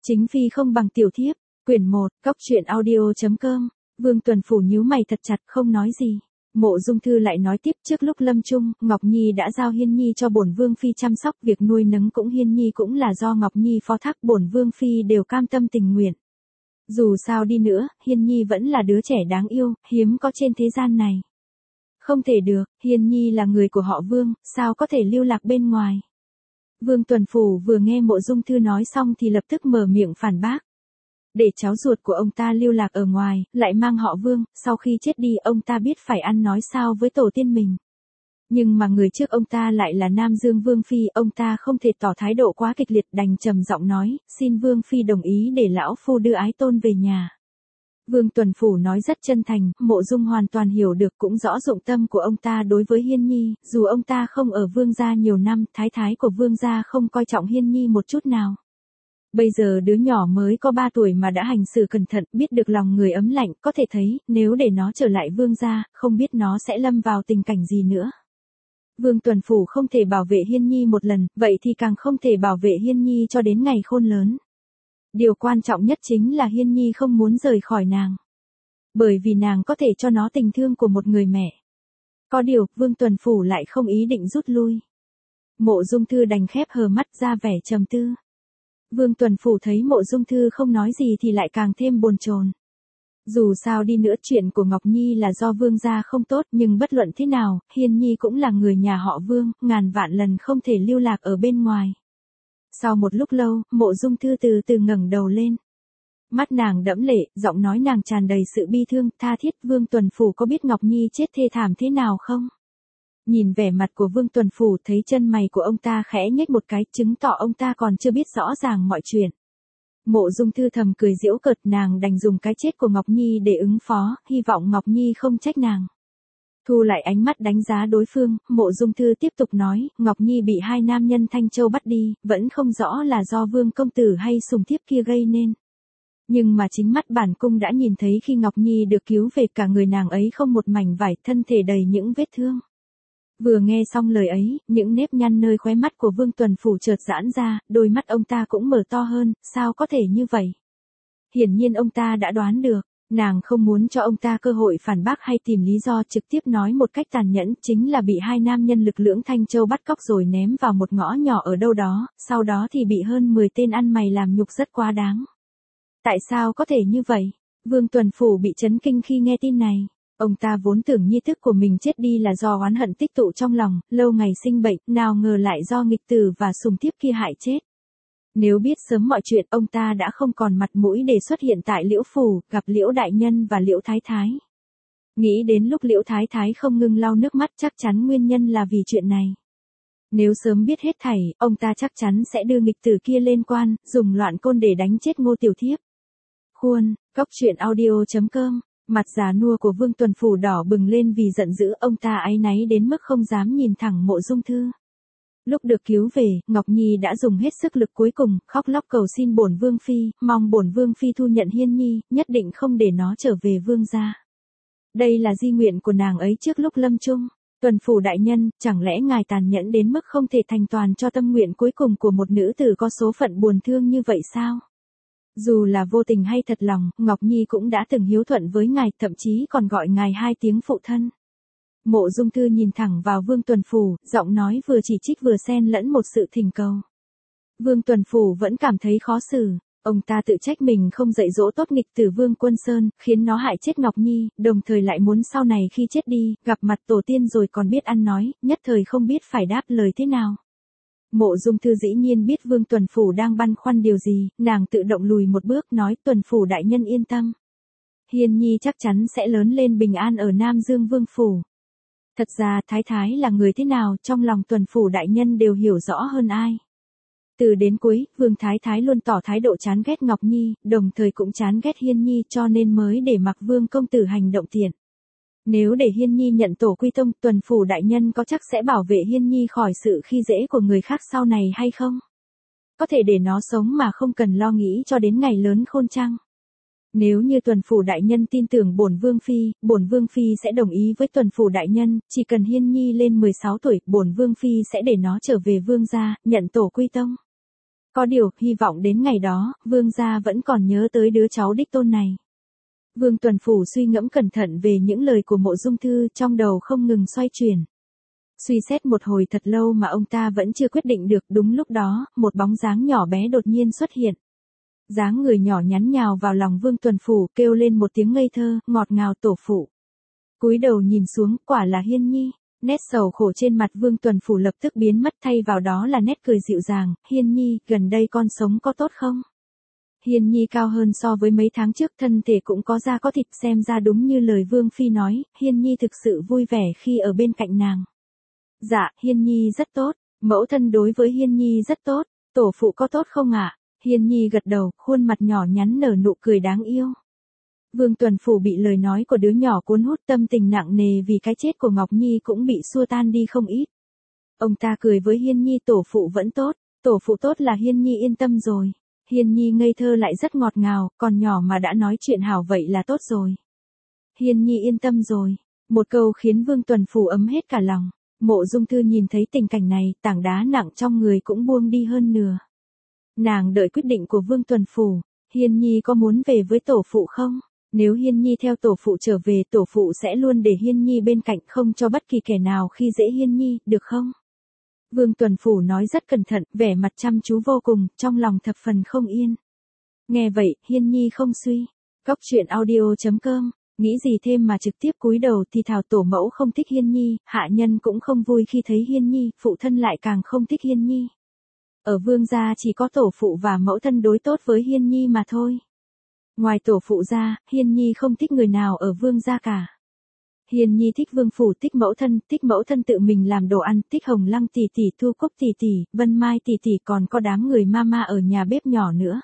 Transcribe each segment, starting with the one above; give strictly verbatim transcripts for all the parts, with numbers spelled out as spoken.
Chính phi không bằng tiểu thiếp, quyển một, góc truyện audio.com, Vương Tuần Phủ nhíu mày thật chặt không nói gì. Mộ Dung Thư lại nói tiếp, trước lúc lâm chung, Ngọc Nhi đã giao Hiên Nhi cho bổn Vương Phi chăm sóc, việc nuôi nấng cũng Hiên Nhi cũng là do Ngọc Nhi phó thác, bổn Vương Phi đều cam tâm tình nguyện. Dù sao đi nữa, Hiên Nhi vẫn là đứa trẻ đáng yêu, hiếm có trên thế gian này. Không thể được, Hiên Nhi là người của họ Vương, sao có thể lưu lạc bên ngoài. Vương Tuần Phủ vừa nghe Mộ Dung Thư nói xong thì lập tức mở miệng phản bác. Để cháu ruột của ông ta lưu lạc ở ngoài, lại mang họ Vương, sau khi chết đi ông ta biết phải ăn nói sao với tổ tiên mình. Nhưng mà người trước ông ta lại là Nam Dương Vương Phi, ông ta không thể tỏ thái độ quá kịch liệt, đành trầm giọng nói, xin Vương Phi đồng ý để lão phu đưa ái tôn về nhà. Vương Tuần Phủ nói rất chân thành, Mộ Dung hoàn toàn hiểu được, cũng rõ dụng tâm của ông ta đối với Hiên Nhi, dù ông ta không ở Vương gia nhiều năm, thái thái của Vương gia không coi trọng Hiên Nhi một chút nào. Bây giờ đứa nhỏ mới có ba tuổi mà đã hành xử cẩn thận, biết được lòng người ấm lạnh, có thể thấy, nếu để nó trở lại Vương gia, không biết nó sẽ lâm vào tình cảnh gì nữa. Vương Tuần Phủ không thể bảo vệ Hiên Nhi một lần, vậy thì càng không thể bảo vệ Hiên Nhi cho đến ngày khôn lớn. Điều quan trọng nhất chính là Hiên Nhi không muốn rời khỏi nàng. Bởi vì nàng có thể cho nó tình thương của một người mẹ. Có điều, Vương Tuần Phủ lại không ý định rút lui. Mộ Dung Thư đành khép hờ mắt ra vẻ trầm tư. Vương Tuần Phủ thấy Mộ Dung Thư không nói gì thì lại càng thêm bồn chồn. Dù sao đi nữa chuyện của Ngọc Nhi là do Vương gia không tốt, nhưng bất luận thế nào, Hiên Nhi cũng là người nhà họ Vương, ngàn vạn lần không thể lưu lạc ở bên ngoài. Sau một lúc lâu, Mộ Dung Thư từ từ ngẩng đầu lên. Mắt nàng đẫm lệ, giọng nói nàng tràn đầy sự bi thương, tha thiết. Vương Tuần Phủ có biết Ngọc Nhi chết thê thảm thế nào không? Nhìn vẻ mặt của Vương Tuần Phủ thấy chân mày của ông ta khẽ nhếch một cái, chứng tỏ ông ta còn chưa biết rõ ràng mọi chuyện. Mộ Dung Thư thầm cười giễu cợt, nàng đành dùng cái chết của Ngọc Nhi để ứng phó, hy vọng Ngọc Nhi không trách nàng. Thu lại ánh mắt đánh giá đối phương, Mộ Dung Thư tiếp tục nói, Ngọc Nhi bị hai nam nhân Thanh Châu bắt đi, vẫn không rõ là do Vương công tử hay sùng thiếp kia gây nên. Nhưng mà chính mắt bản cung đã nhìn thấy khi Ngọc Nhi được cứu về, cả người nàng ấy không một mảnh vải, thân thể đầy những vết thương. Vừa nghe xong lời ấy, những nếp nhăn nơi khóe mắt của Vương Tuần Phủ chợt giãn ra, đôi mắt ông ta cũng mở to hơn, sao có thể như vậy? Hiển nhiên ông ta đã đoán được, nàng không muốn cho ông ta cơ hội phản bác hay tìm lý do, trực tiếp nói một cách tàn nhẫn, chính là bị hai nam nhân lực lưỡng Thanh Châu bắt cóc rồi ném vào một ngõ nhỏ ở đâu đó, sau đó thì bị hơn mười tên ăn mày làm nhục rất quá đáng. Tại sao có thể như vậy? Vương Tuần Phủ bị chấn kinh khi nghe tin này. Ông ta vốn tưởng nhi thức của mình chết đi là do oán hận tích tụ trong lòng, lâu ngày sinh bệnh, nào ngờ lại do nghịch tử và sùng thiếp kia hại chết. Nếu biết sớm mọi chuyện, ông ta đã không còn mặt mũi để xuất hiện tại Liễu Phủ, gặp Liễu Đại Nhân và Liễu Thái Thái. Nghĩ đến lúc Liễu Thái Thái không ngừng lau nước mắt, chắc chắn nguyên nhân là vì chuyện này. Nếu sớm biết hết thảy, ông ta chắc chắn sẽ đưa nghịch tử kia lên quan, dùng loạn côn để đánh chết Ngô Tiểu Thiếp. Khuôn, góc truyện audio.com. Mặt già nua của Vương Tuần Phủ đỏ bừng lên vì giận dữ, ông ta áy náy đến mức không dám nhìn thẳng Mộ Dung Thư. Lúc được cứu về, Ngọc Nhi đã dùng hết sức lực cuối cùng, khóc lóc cầu xin bổn Vương Phi, mong bổn Vương Phi thu nhận Hiên Nhi, nhất định không để nó trở về Vương gia. Đây là di nguyện của nàng ấy trước lúc lâm chung. Tuần Phủ đại nhân, chẳng lẽ ngài tàn nhẫn đến mức không thể thành toàn cho tâm nguyện cuối cùng của một nữ tử có số phận buồn thương như vậy sao? Dù là vô tình hay thật lòng, Ngọc Nhi cũng đã từng hiếu thuận với ngài, thậm chí còn gọi ngài hai tiếng phụ thân. Mộ Dung Thư nhìn thẳng vào Vương Tuần Phủ, giọng nói vừa chỉ trích vừa xen lẫn một sự thỉnh cầu. Vương Tuần Phủ vẫn cảm thấy khó xử, ông ta tự trách mình không dạy dỗ tốt nghịch tử Vương Quân Sơn, khiến nó hại chết Ngọc Nhi, đồng thời lại muốn sau này khi chết đi, gặp mặt tổ tiên rồi còn biết ăn nói, nhất thời không biết phải đáp lời thế nào. Mộ Dung Thư dĩ nhiên biết Vương Tuần Phủ đang băn khoăn điều gì, nàng tự động lùi một bước nói, Tuần Phủ đại nhân yên tâm. Hiên Nhi chắc chắn sẽ lớn lên bình an ở Nam Dương Vương Phủ. Thật ra Thái Thái là người thế nào trong lòng Tuần Phủ đại nhân đều hiểu rõ hơn ai. Từ đến cuối, Vương Thái Thái luôn tỏ thái độ chán ghét Ngọc Nhi, đồng thời cũng chán ghét Hiên Nhi cho nên mới để mặc Vương công tử hành động tiện. Nếu để Hiên Nhi nhận tổ quy tông, Tuần Phủ đại nhân có chắc sẽ bảo vệ Hiên Nhi khỏi sự khi dễ của người khác sau này hay không? Có thể để nó sống mà không cần lo nghĩ cho đến ngày lớn khôn chăng? Nếu như Tuần Phủ đại nhân tin tưởng bổn Vương Phi, bổn Vương Phi sẽ đồng ý với Tuần Phủ đại nhân, chỉ cần Hiên Nhi lên mười sáu tuổi, bổn Vương Phi sẽ để nó trở về Vương gia, nhận tổ quy tông. Có điều, hy vọng đến ngày đó, vương gia vẫn còn nhớ tới đứa cháu đích tôn này. Vương Tuần Phủ suy ngẫm cẩn thận về những lời của Mộ Dung Thư, trong đầu không ngừng xoay chuyển. Suy xét một hồi thật lâu mà ông ta vẫn chưa quyết định được. Đúng lúc đó, một bóng dáng nhỏ bé đột nhiên xuất hiện. Dáng người nhỏ nhắn nhào vào lòng Vương Tuần Phủ, kêu lên một tiếng ngây thơ, ngọt ngào tổ phụ. Cúi đầu nhìn xuống, quả là Hiên Nhi. Nét sầu khổ trên mặt Vương Tuần Phủ lập tức biến mất, thay vào đó là nét cười dịu dàng. Hiên Nhi, gần đây con sống có tốt không? Hiên Nhi cao hơn so với mấy tháng trước, thân thể cũng có da có thịt, xem ra đúng như lời Vương Phi nói, Hiên Nhi thực sự vui vẻ khi ở bên cạnh nàng. Dạ, Hiên Nhi rất tốt, mẫu thân đối với Hiên Nhi rất tốt, tổ phụ có tốt không ạ? Hiên Nhi gật đầu, khuôn mặt nhỏ nhắn nở nụ cười đáng yêu. Vương Tuần Phủ bị lời nói của đứa nhỏ cuốn hút, tâm tình nặng nề vì cái chết của Ngọc Nhi cũng bị xua tan đi không ít. Ông ta cười với Hiên Nhi, tổ phụ vẫn tốt, tổ phụ tốt là Hiên Nhi yên tâm rồi. Hiên Nhi ngây thơ lại rất ngọt ngào, còn nhỏ mà đã nói chuyện hảo vậy là tốt rồi. Hiên Nhi yên tâm rồi. Một câu khiến Vương Tuần Phủ ấm hết cả lòng. Mộ Dung Thư nhìn thấy tình cảnh này, tảng đá nặng trong người cũng buông đi hơn nửa. Nàng đợi quyết định của Vương Tuần Phủ. Hiên Nhi có muốn về với tổ phụ không? Nếu Hiên Nhi theo tổ phụ trở về, tổ phụ sẽ luôn để Hiên Nhi bên cạnh, không cho bất kỳ kẻ nào khi dễ Hiên Nhi, được không? Vương Tuần Phủ nói rất cẩn thận, vẻ mặt chăm chú vô cùng, trong lòng thập phần không yên. Nghe vậy, Hiên Nhi không suy. Cóc truyện audio chấm com, nghĩ gì thêm mà trực tiếp cúi đầu thì thảo tổ mẫu không thích Hiên Nhi, hạ nhân cũng không vui khi thấy Hiên Nhi, phụ thân lại càng không thích Hiên Nhi. Ở Vương gia chỉ có tổ phụ và mẫu thân đối tốt với Hiên Nhi mà thôi. Ngoài tổ phụ ra, Hiên Nhi không thích người nào ở Vương gia cả. Hiên Nhi thích Vương phủ, thích mẫu thân, thích mẫu thân tự mình làm đồ ăn, thích Hồng Lăng tỷ tỷ, Thu Cúc tỷ tỷ, Vân Mai tỷ tỷ, còn có đám người mama ở nhà bếp nhỏ nữa.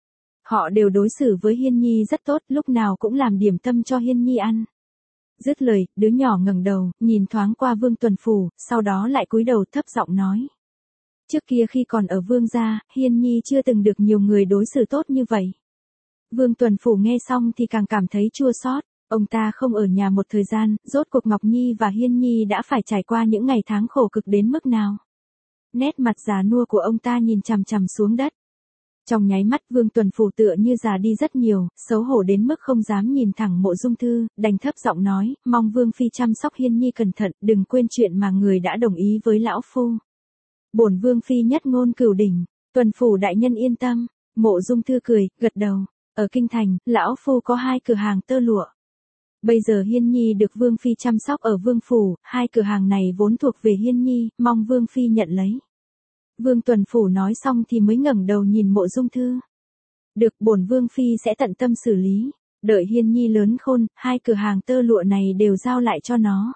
Họ đều đối xử với Hiên Nhi rất tốt, lúc nào cũng làm điểm tâm cho Hiên Nhi ăn. Dứt lời, đứa nhỏ ngẩng đầu, nhìn thoáng qua Vương Tuần Phủ, sau đó lại cúi đầu thấp giọng nói. Trước kia khi còn ở Vương gia, Hiên Nhi chưa từng được nhiều người đối xử tốt như vậy. Vương Tuần Phủ nghe xong thì càng cảm thấy chua xót. Ông ta không ở nhà một thời gian, rốt cuộc Ngọc Nhi và Hiên Nhi đã phải trải qua những ngày tháng khổ cực đến mức nào. Nét mặt già nua của ông ta nhìn chằm chằm xuống đất. Trong nháy mắt Vương Tuần Phủ tựa như già đi rất nhiều, xấu hổ đến mức không dám nhìn thẳng Mộ Dung Thư, đành thấp giọng nói, mong Vương Phi chăm sóc Hiên Nhi cẩn thận, đừng quên chuyện mà người đã đồng ý với lão phu. Bổn Vương Phi nhất ngôn cửu đỉnh, Tuần Phủ đại nhân yên tâm. Mộ Dung Thư cười, gật đầu. Ở Kinh Thành, lão phu có hai cửa hàng tơ lụa. Bây giờ Hiên Nhi được Vương Phi chăm sóc ở Vương Phủ, hai cửa hàng này vốn thuộc về Hiên Nhi, mong Vương Phi nhận lấy. Vương Tuần Phủ nói xong thì mới ngẩng đầu nhìn Mộ Dung Thư. Được, bổn Vương Phi sẽ tận tâm xử lý. Đợi Hiên Nhi lớn khôn, hai cửa hàng tơ lụa này đều giao lại cho nó.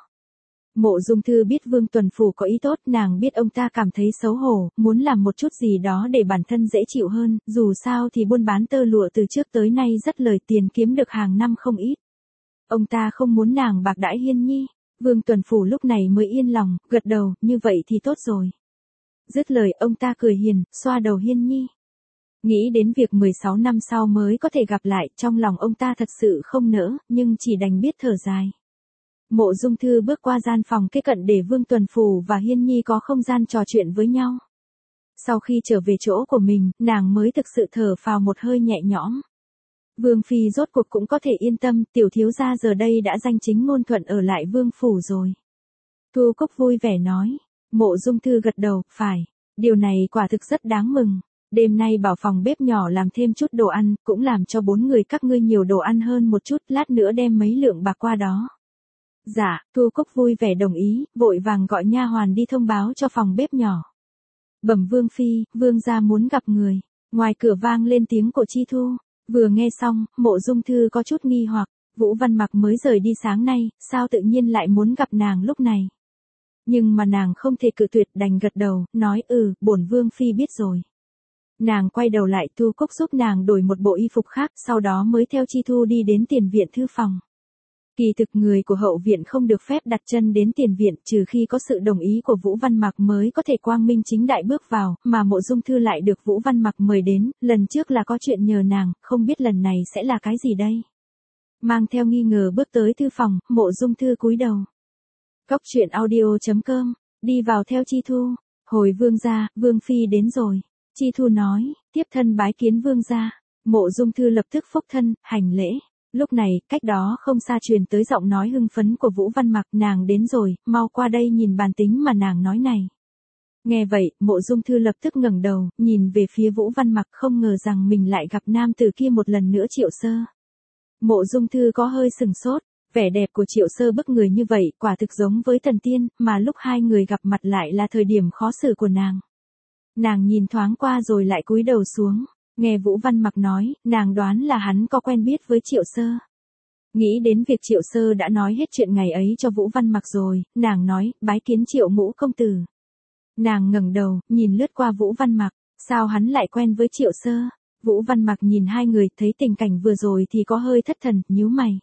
Mộ Dung Thư biết Vương Tuần Phủ có ý tốt, nàng biết ông ta cảm thấy xấu hổ, muốn làm một chút gì đó để bản thân dễ chịu hơn, dù sao thì buôn bán tơ lụa từ trước tới nay rất lời tiền, kiếm được hàng năm không ít. Ông ta không muốn nàng bạc đãi Hiên Nhi. Vương Tuần Phủ lúc này mới yên lòng, gật đầu, như vậy thì tốt rồi. Dứt lời, ông ta cười hiền, xoa đầu Hiên Nhi. Nghĩ đến việc mười sáu năm sau mới có thể gặp lại, trong lòng ông ta thật sự không nỡ, nhưng chỉ đành biết thở dài. Mộ Dung Thư bước qua gian phòng kế cận để Vương Tuần Phủ và Hiên Nhi có không gian trò chuyện với nhau. Sau khi trở về chỗ của mình, nàng mới thực sự thở phào một hơi nhẹ nhõm. Vương Phi rốt cuộc cũng có thể yên tâm, tiểu thiếu gia giờ đây đã danh chính ngôn thuận ở lại Vương Phủ rồi. Thu Cúc vui vẻ nói. Mộ Dung Thư gật đầu, phải. Điều này quả thực rất đáng mừng. Đêm nay bảo phòng bếp nhỏ làm thêm chút đồ ăn, cũng làm cho bốn người các ngươi nhiều đồ ăn hơn một chút, lát nữa đem mấy lượng bạc qua đó. Dạ, Thu Cúc vui vẻ đồng ý, vội vàng gọi nha hoàn đi thông báo cho phòng bếp nhỏ. Bẩm Vương Phi, Vương gia muốn gặp người. Ngoài cửa vang lên tiếng của Chi Thu. Vừa nghe xong, Mộ Dung Thư có chút nghi hoặc, Vũ Văn Mặc mới rời đi sáng nay, sao tự nhiên lại muốn gặp nàng lúc này. Nhưng mà nàng không thể cự tuyệt, đành gật đầu, nói ừ, bổn Vương Phi biết rồi. Nàng quay đầu lại, Thu Cúc giúp nàng đổi một bộ y phục khác, sau đó mới theo Chi Thu đi đến tiền viện thư phòng. Kỳ thực người của hậu viện không được phép đặt chân đến tiền viện, trừ khi có sự đồng ý của Vũ Văn Mặc mới có thể quang minh chính đại bước vào, mà Mộ Dung Thư lại được Vũ Văn Mặc mời đến, lần trước là có chuyện nhờ nàng, không biết lần này sẽ là cái gì đây. Mang theo nghi ngờ bước tới thư phòng, Mộ Dung Thư cúi đầu. Cóc truyện audio chấm com, đi vào theo Chi Thu, hồi Vương gia, Vương Phi đến rồi. Chi Thu nói, tiếp thân bái kiến vương gia. Mộ Dung Thư lập tức phúc thân, hành lễ. Lúc này, cách đó không xa truyền tới giọng nói hưng phấn của Vũ Văn Mặc, nàng đến rồi, mau qua đây nhìn bàn tính mà nàng nói này. Nghe vậy, Mộ Dung Thư lập tức ngẩng đầu, nhìn về phía Vũ Văn Mặc, không ngờ rằng mình lại gặp nam tử kia một lần nữa. Triệu Sơ. Mộ Dung Thư có hơi sừng sốt, vẻ đẹp của Triệu Sơ bức người như vậy, quả thực giống với thần tiên, mà lúc hai người gặp mặt lại là thời điểm khó xử của nàng. Nàng nhìn thoáng qua rồi lại cúi đầu xuống, nghe Vũ Văn Mặc nói, nàng đoán là hắn có quen biết với Triệu Sơ. Nghĩ đến việc Triệu Sơ đã nói hết chuyện ngày ấy cho Vũ Văn Mặc rồi, nàng nói, bái kiến Triệu ngũ công tử. Nàng ngẩng đầu, nhìn lướt qua Vũ Văn Mặc, sao hắn lại quen với Triệu Sơ? Vũ Văn Mặc nhìn hai người, thấy tình cảnh vừa rồi thì có hơi thất thần, nhíu mày.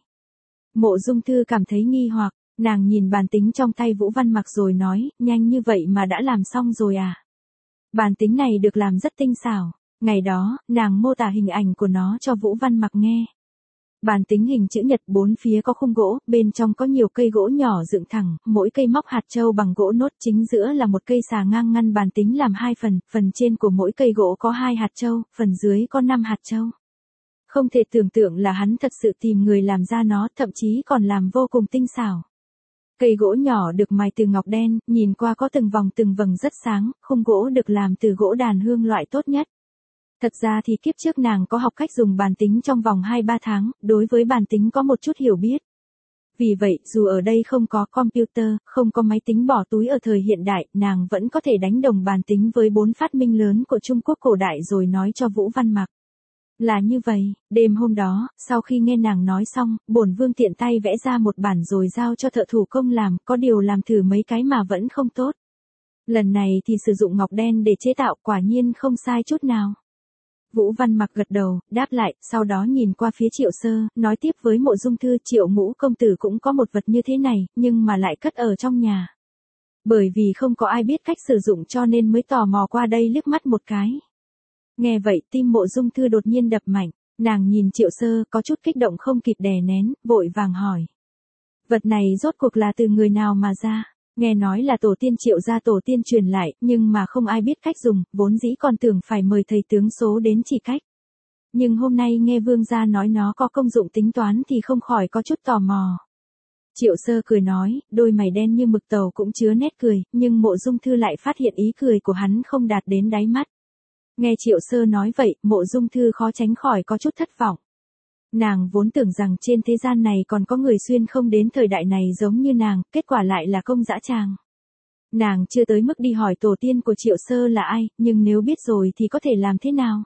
Mộ Dung Thư cảm thấy nghi hoặc, nàng nhìn bàn tính trong tay Vũ Văn Mặc rồi nói, nhanh như vậy mà đã làm xong rồi à? Bàn tính này được làm rất tinh xảo, ngày đó, nàng mô tả hình ảnh của nó cho Vũ Văn Mặc nghe. Bàn tính hình chữ nhật, bốn phía có khung gỗ, bên trong có nhiều cây gỗ nhỏ dựng thẳng, mỗi cây móc hạt châu bằng gỗ nốt, chính giữa là một cây xà ngang ngăn bàn tính làm hai phần, phần trên của mỗi cây gỗ có hai hạt châu, phần dưới có năm hạt châu. Không thể tưởng tượng là hắn thật sự tìm người làm ra nó, thậm chí còn làm vô cùng tinh xảo. Cây gỗ nhỏ được mài từ ngọc đen, nhìn qua có từng vòng từng vầng rất sáng, khung gỗ được làm từ gỗ đàn hương loại tốt nhất. Thật ra thì kiếp trước nàng có học cách dùng bàn tính trong vòng hai ba tháng, đối với bàn tính có một chút hiểu biết. Vì vậy, dù ở đây không có computer, không có máy tính bỏ túi ở thời hiện đại, nàng vẫn có thể đánh đồng bàn tính với bốn phát minh lớn của Trung Quốc cổ đại rồi nói cho Vũ Văn Mặc. Là như vậy, đêm hôm đó, sau khi nghe nàng nói xong, bổn vương tiện tay vẽ ra một bản rồi giao cho thợ thủ công làm, có điều làm thử mấy cái mà vẫn không tốt. Lần này thì sử dụng ngọc đen để chế tạo, quả nhiên không sai chút nào. Vũ Văn Mặc gật đầu, đáp lại, sau đó nhìn qua phía Triệu Sơ, nói tiếp với Mộ Dung Thư, Triệu ngũ công tử cũng có một vật như thế này, nhưng mà lại cất ở trong nhà. Bởi vì không có ai biết cách sử dụng cho nên mới tò mò qua đây liếc mắt một cái. Nghe vậy, tim Mộ Dung Thư đột nhiên đập mạnh, nàng nhìn Triệu Sơ, có chút kích động không kịp đè nén, vội vàng hỏi. Vật này rốt cuộc là từ người nào mà ra? Nghe nói là tổ tiên Triệu gia tổ tiên truyền lại, nhưng mà không ai biết cách dùng, vốn dĩ còn tưởng phải mời thầy tướng số đến chỉ cách. Nhưng hôm nay nghe vương gia nói nó có công dụng tính toán thì không khỏi có chút tò mò. Triệu Sơ cười nói, đôi mày đen như mực tàu cũng chứa nét cười, nhưng Mộ Dung Thư lại phát hiện ý cười của hắn không đạt đến đáy mắt. Nghe Triệu Sơ nói vậy, Mộ Dung Thư khó tránh khỏi có chút thất vọng. Nàng vốn tưởng rằng trên thế gian này còn có người xuyên không đến thời đại này giống như nàng, kết quả lại là công dã tràng. Nàng chưa tới mức đi hỏi tổ tiên của Triệu Sơ là ai, nhưng nếu biết rồi thì có thể làm thế nào?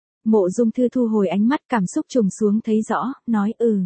Mộ Dung Thư thu hồi ánh mắt, cảm xúc trùng xuống thấy rõ, nói ừ.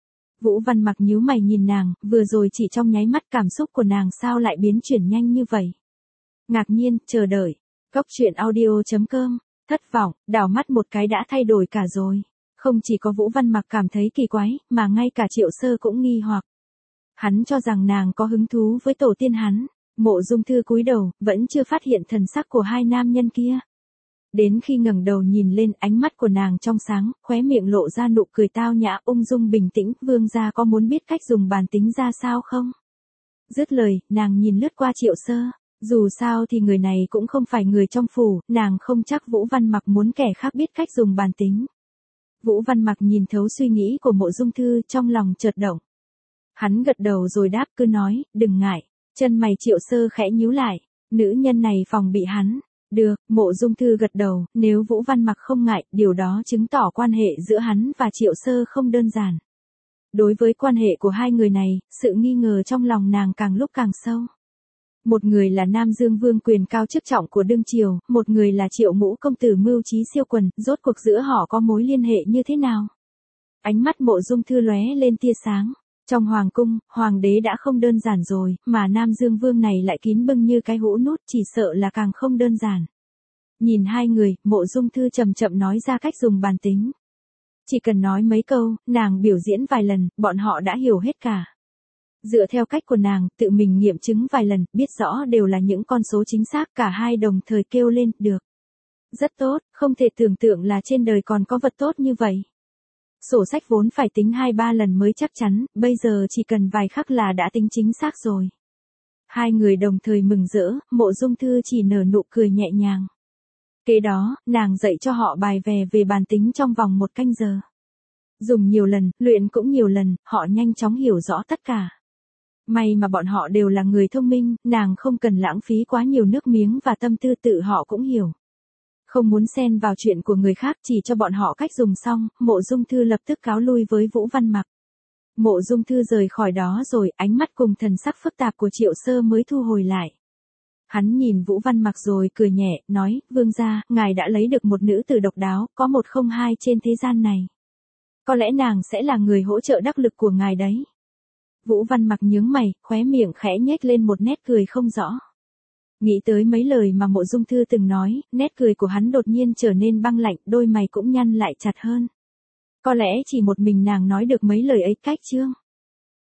Vũ Văn Mặc nhíu mày nhìn nàng, vừa rồi chỉ trong nháy mắt cảm xúc của nàng sao lại biến chuyển nhanh như vậy? Ngạc nhiên, chờ đợi. Cốc truyện audio chấm com, thất vọng, đảo mắt một cái đã thay đổi cả rồi. Không chỉ có Vũ Văn Mặc cảm thấy kỳ quái, mà ngay cả Triệu Sơ cũng nghi hoặc. Hắn cho rằng nàng có hứng thú với tổ tiên hắn. Mộ Dung Thư cúi đầu, vẫn chưa phát hiện thần sắc của hai nam nhân kia. Đến khi ngẩng đầu nhìn lên, ánh mắt của nàng trong sáng, khóe miệng lộ ra nụ cười tao nhã, ung dung bình tĩnh, vương gia có muốn biết cách dùng bàn tính ra sao không? Dứt lời, nàng nhìn lướt qua Triệu Sơ. Dù sao thì người này cũng không phải người trong phủ, nàng không chắc Vũ Văn Mặc muốn kẻ khác biết cách dùng bàn tính. Vũ Văn Mặc nhìn thấu suy nghĩ của Mộ Dung Thư, trong lòng chợt động. Hắn gật đầu rồi đáp, cứ nói, đừng ngại. Chân mày Triệu Sơ khẽ nhíu lại, nữ nhân này phòng bị hắn. Được, Mộ Dung Thư gật đầu, nếu Vũ Văn Mặc không ngại, điều đó chứng tỏ quan hệ giữa hắn và Triệu Sơ không đơn giản. Đối với quan hệ của hai người này, sự nghi ngờ trong lòng nàng càng lúc càng sâu. Một người là Nam Dương Vương quyền cao chức trọng của đương triều, một người là Triệu ngũ công tử mưu trí siêu quần, rốt cuộc giữa họ có mối liên hệ như thế nào? Ánh mắt Mộ Dung Thư lóe lên tia sáng. Trong hoàng cung, hoàng đế đã không đơn giản rồi, mà Nam Dương Vương này lại kín bưng như cái hũ nút, chỉ sợ là càng không đơn giản. Nhìn hai người, Mộ Dung Thư chậm chậm nói ra cách dùng bàn tính. Chỉ cần nói mấy câu, nàng biểu diễn vài lần, bọn họ đã hiểu hết cả. Dựa theo cách của nàng, tự mình nghiệm chứng vài lần, biết rõ đều là những con số chính xác, cả hai đồng thời kêu lên, được. Rất tốt, không thể tưởng tượng là trên đời còn có vật tốt như vậy. Sổ sách vốn phải tính hai ba lần mới chắc chắn, bây giờ chỉ cần vài khắc là đã tính chính xác rồi. Hai người đồng thời mừng rỡ, Mộ Dung Thư chỉ nở nụ cười nhẹ nhàng. Kế đó, nàng dạy cho họ bài vè về bàn tính trong vòng một canh giờ. Dùng nhiều lần, luyện cũng nhiều lần, họ nhanh chóng hiểu rõ tất cả. May mà bọn họ đều là người thông minh, nàng không cần lãng phí quá nhiều nước miếng và tâm tư tự họ cũng hiểu. Không muốn xen vào chuyện của người khác, chỉ cho bọn họ cách dùng xong, Mộ Dung Thư lập tức cáo lui với Vũ Văn Mặc. Mộ Dung Thư rời khỏi đó rồi, ánh mắt cùng thần sắc phức tạp của Triệu Sơ mới thu hồi lại. Hắn nhìn Vũ Văn Mặc rồi cười nhẹ, nói, vương gia, ngài đã lấy được một nữ tử độc đáo, có một không hai trên thế gian này. Có lẽ nàng sẽ là người hỗ trợ đắc lực của ngài đấy. Vũ Văn Mặc nhướng mày, khóe miệng khẽ nhếch lên một nét cười không rõ. Nghĩ tới mấy lời mà Mộ Dung Thư từng nói, nét cười của hắn đột nhiên trở nên băng lạnh, đôi mày cũng nhăn lại chặt hơn. Có lẽ chỉ một mình nàng nói được mấy lời ấy cách chương.